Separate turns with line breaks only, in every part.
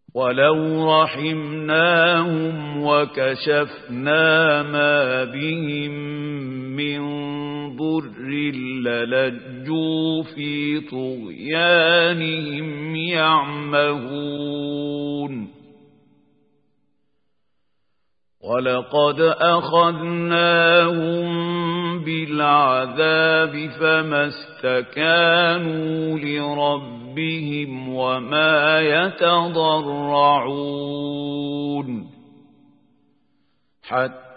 ولو رحمناهم وكشفنا ما بهم من ضر للجوا في طغيانهم يعمهون ولقد أخذناهم بالعذاب فما استكانوا لربهم وما يتضرعون حتى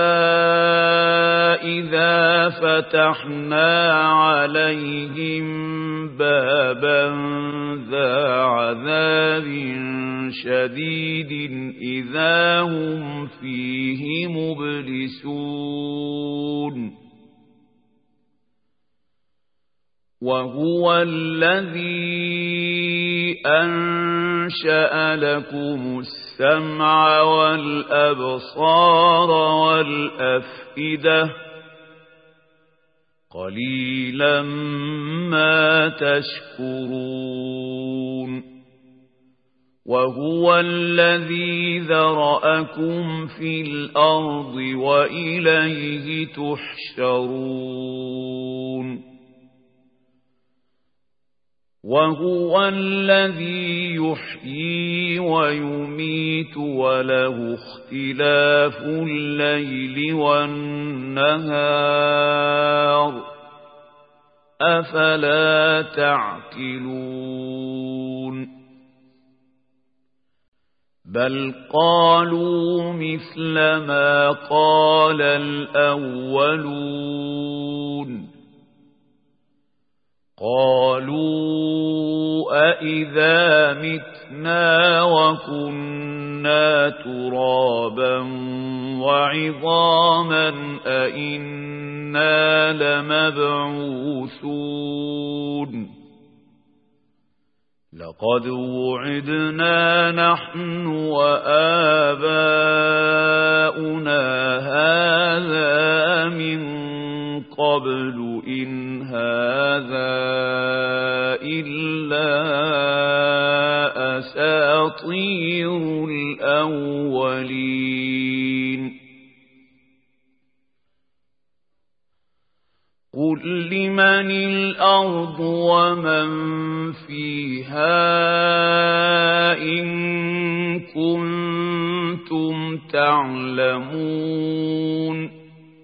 إذا فتحنا عليهم بابا ذا عذاب شديد إذا هم فيه مبلسون وهو الذي أنشأ لكم السمع والأبصار والأفئدة قليلا ما تشكرون وهو الذي ذرأكم في الأرض وإليه تحشرون وهو الذي يحيي ويميت وله اختلاف الليل والنهار أفلا تعقلون بل قالوا مثل ما قال الأولون قالوا أئذا متنا وكنا ترابا وعظاما أئنا لمبعوثون لقد وعدنا نحن وآباؤنا هذا من قبل إن هذا إلا أساطير الأولين قل لمن الأرض ومن فيها إن كنتم تعلمون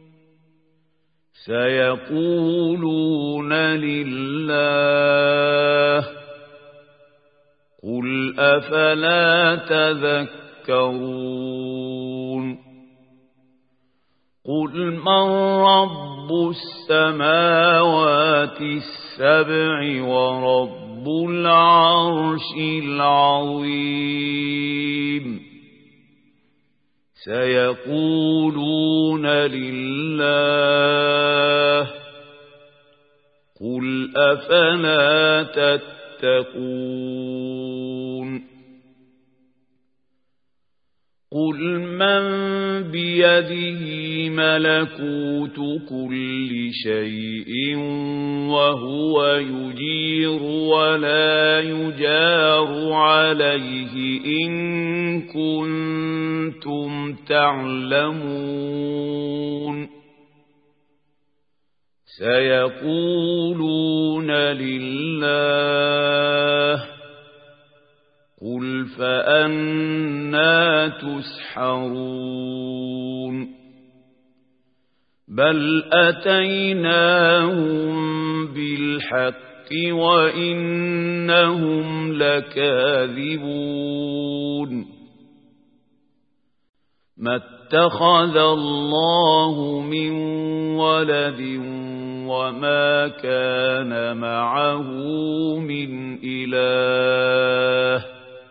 سيقولون لله قل أفلا تذكرون قل من رب السماوات السبع ورب العرش العظيم سيقولون لله قل أفلا تتقون قل من بيده ملكوت كل شيء وهو يجير ولا يجار عليه إن كنتم تعلمون سيقولون لله قل فأنى تسحرون بل أتيناهم بالحق وإنهم لكاذبون ما اتخذ الله من ولد وما كان معه من إله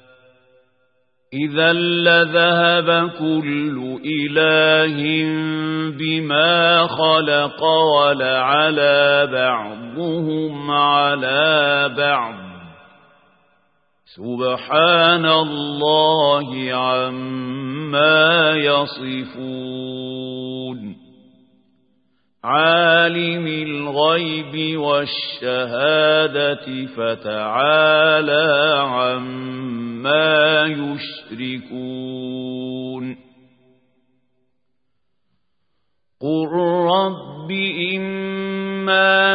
إذا لذهب كل إله بما خلق ولعلى بعضهم على بعض سبحان الله عما يصفون عالم الغيب والشهادة فتعالى عما يشركون قل رب إما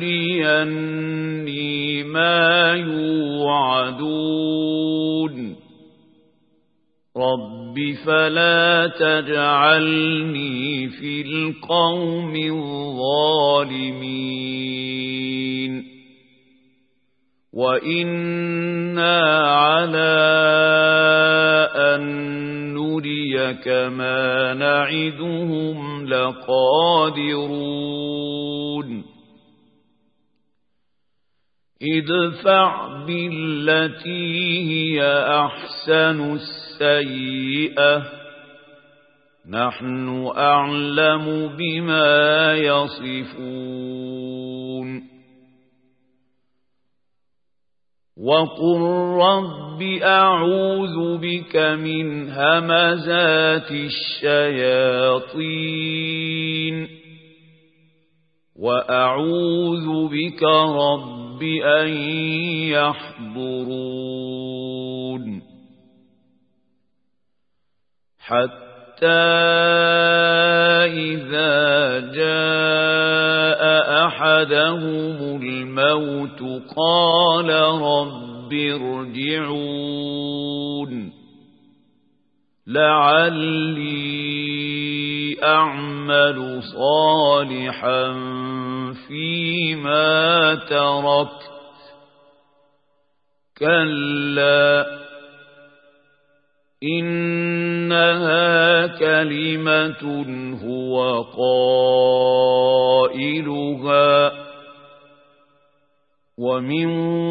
تريني ما يوعدون رب فلا تجعلني في القوم الظالمين وإنا على أن نريك ما نعدهم لقادرون ادفع بالتي هي أحسن السيئة نحن أعلم بما يصفون وقل رب أعوذ بك من همزات الشياطين وأعوذ بك رب أن يحضرون حتى إذا جاء أحدهم الموت قال رب ارجعون لعلي أعمل صالحا فيما تركت كلا إنها كلمة هو قائلها ومن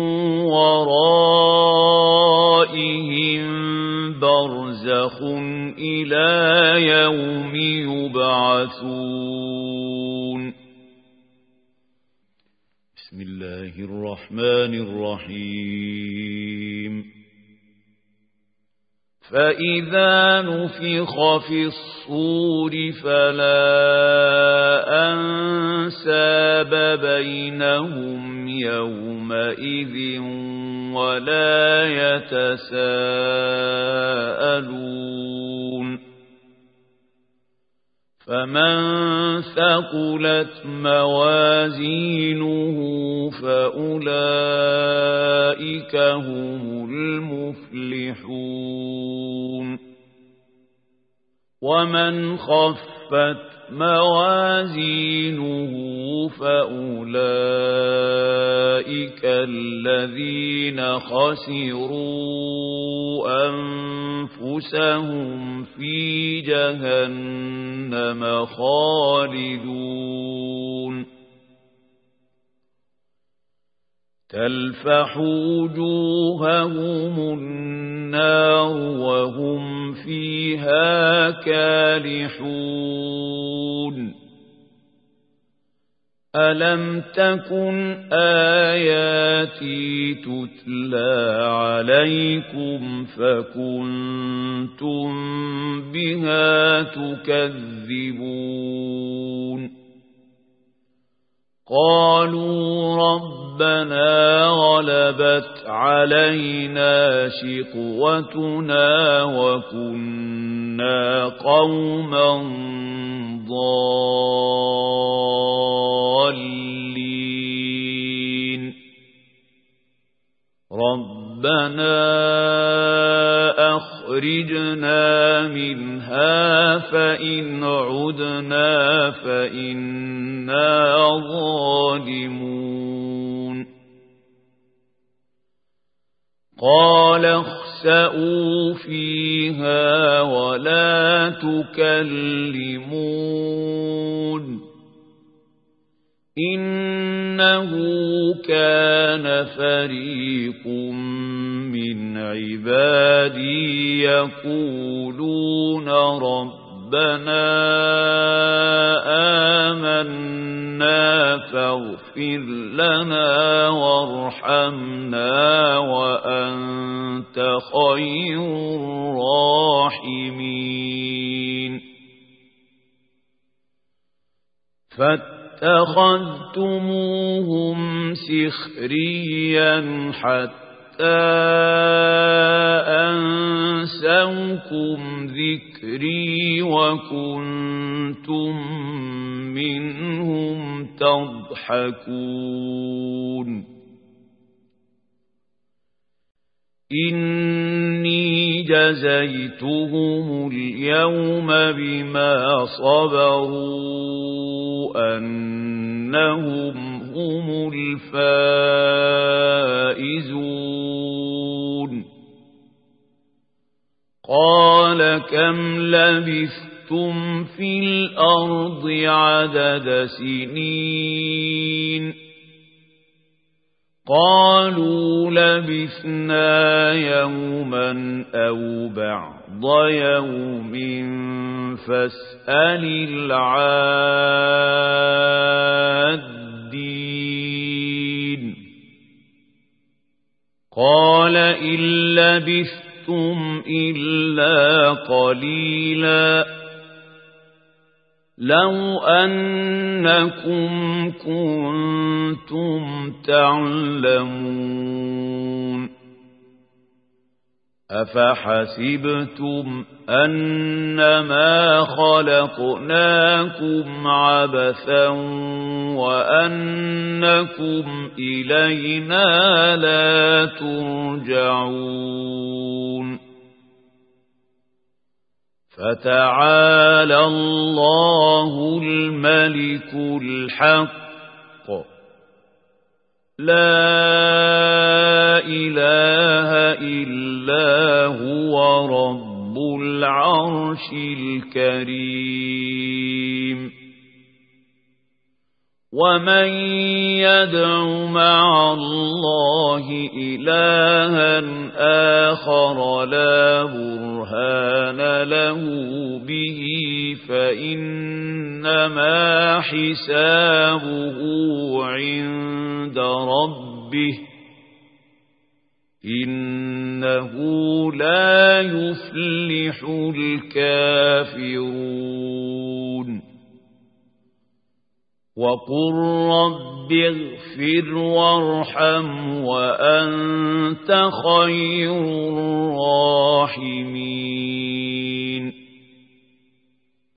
ورائهم برزخ إلى يوم يبعثون بسم الله الرحمن الرحيم فإذا نفخ في الصور فلا أنساب بينهم يومئذ ولا يتساءلون فمن ثقلت موازينه فأولئك هم المفلحون ومن خفت موازينه فأولئك الذين خسروا أنفسهم في جهنم خالدون تلفح وجوههم النار وهم فيها كالحون ألم تكن آياتي تتلى عليكم فكنتم بها تكذبون قالوا ربنا غلبت علينا شقوتنا وكنا قوما ضالين ربنا أخرجنا منها فإن عدنا فإنا ظالمون قال اخسئوا فيها ولا تكلمون إنه كان فريق من عبادي يقولون ربنا آمنا فاغفر لنا وارحمنا وأنت خير الراحمين فاتخذتموهم سخريا حتى أنسوكم ذكري وكنتم منهم تضحكون إني جزيتهم اليوم بما صبروا أنهم هم الفائزون قال كم لبثتم في الأرض عدد سنين قالوا لبثنا يوما أو بعض يوم فاسأل العادين قال إن لبثتم إلا قليلا لو أنكم كنتم تعلمون أفحسبتم أنما خلقناكم عبثا وأنكم إلينا لا ترجعون فتعالى الله الملك الحق لا إله إلا هو رب العرش الكريم ومن يدع مع الله إلها آخر لا برهان له به فإنما حسابه عند ربه إنه لا يفلح الكافرون وقل رب اغفر وارحم وأنت خير الراحمين